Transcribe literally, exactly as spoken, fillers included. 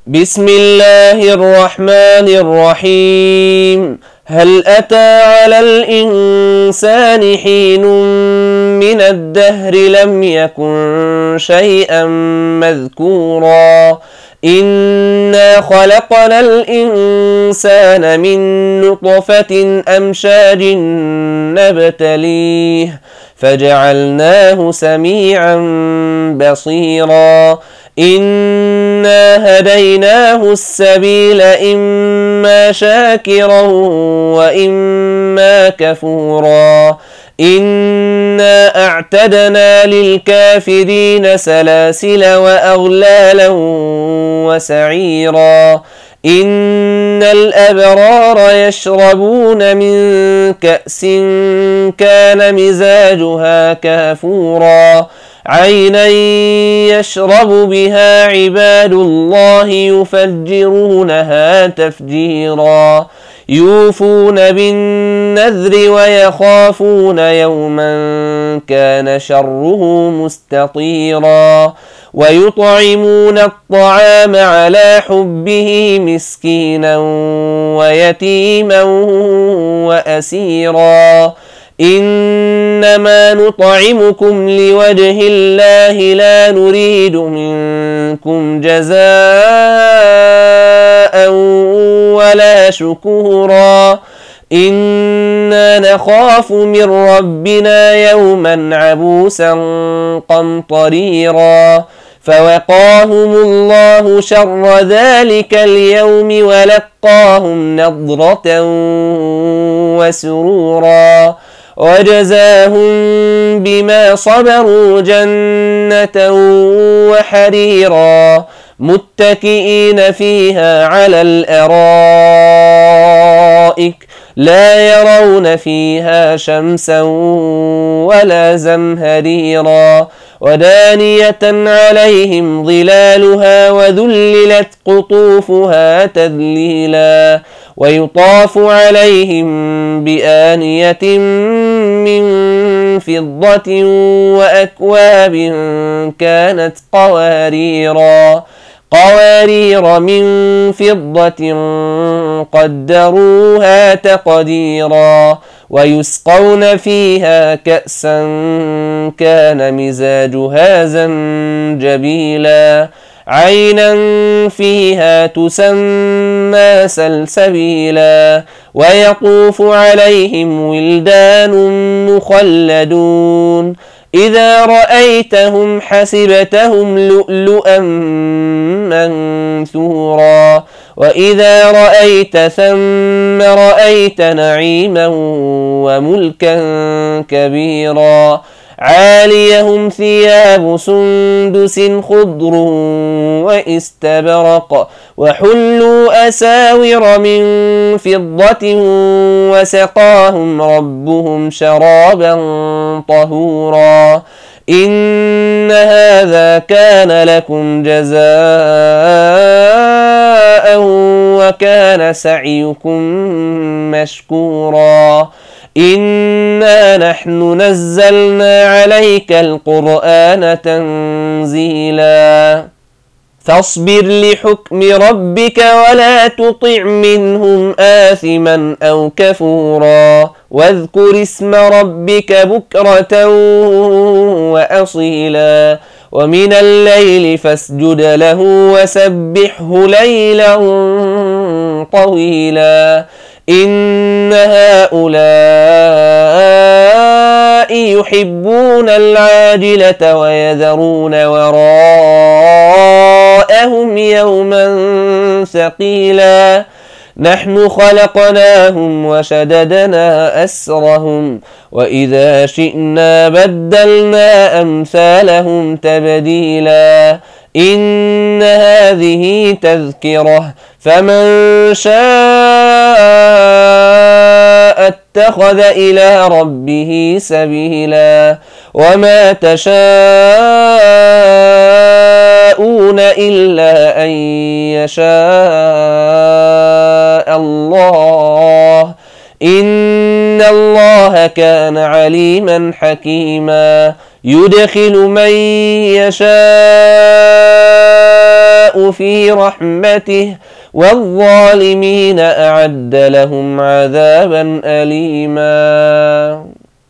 بسم الله الرحمن الرحيم. هل أتى على الإنسان حين من الدهر لم يكن شيئا مذكورا إنا خلقنا الإنسان من نطفة أمشاج نبتليه فجعلناه سميعا بصيرا إنا هديناه السبيل إما شاكرا وإما كفورا إنا أعتدنا للكافرين سلاسل وأغلالا وسعيرا إن الأبرار يشربون من كأس كان مزاجها كافورا عينا يشرب بها عباد الله يفجرونها تفجيرا يوفون بالنذر ويخافون يوما كان شره مستطيرا ويطعمون الطعام على حبه مسكينا ويتيما وأسيرا إنما نطعمكم لوجه الله لا نريد منكم جزاء ولا شكورا إنا نخاف من ربنا يوما عبوسا قمطريرا فوقاهم الله شر ذلك اليوم ولقاهم نضرة وسرورا وجزاهم بما صبروا جنة وحريرا متكئين فيها على الأرائك لا يرون فيها شمسا ولا زمهريرا ودانية عليهم ظلالها وذللت قطوفها تذليلا ويطاف عليهم بآنية من فضة وأكواب كانت قواريرا قوارير من فضة قدروها تقديرا ويسقون فيها كأسا كان مزاجها زنجبيلا عينا فيها تسمى سلسبيلا ويطوف عليهم ولدان مخلدون إذا رأيتهم حسبتهم لؤلؤا منثورا وإذا رأيت ثم رأيت نعيما وملكا كبيرا عاليهم ثياب سندس خضر واستبرق وحلوا أساور من فضة وسقاهم ربهم شرابا طهورا إن هذا كان لكم جزاء وكان سعيكم مشكورا إنا نحن نزلنا عليك القرآن تنزيلا فاصبر لحكم ربك ولا تطع منهم آثما أو كفورا واذكر اسم ربك بكرة وأصيلا ومن الليل فاسجد له وسبحه ليلا طويلا إن هؤلاء يحبون العاجلة ويذرون وراءهم يوما ثقيلا نحن خلقناهم وشددنا أسرهم وإذا شئنا بدلنا أمثالهم تبديلا إن هذه تذكرة فمن شاء اتخذ إلى ربه سبيلا وما تشاءون إلا أن يشاء الله إن الله كان عليما حكيما يدخل من يشاء يشاء في رحمته والظالمين أعد لهم عذابا أليما.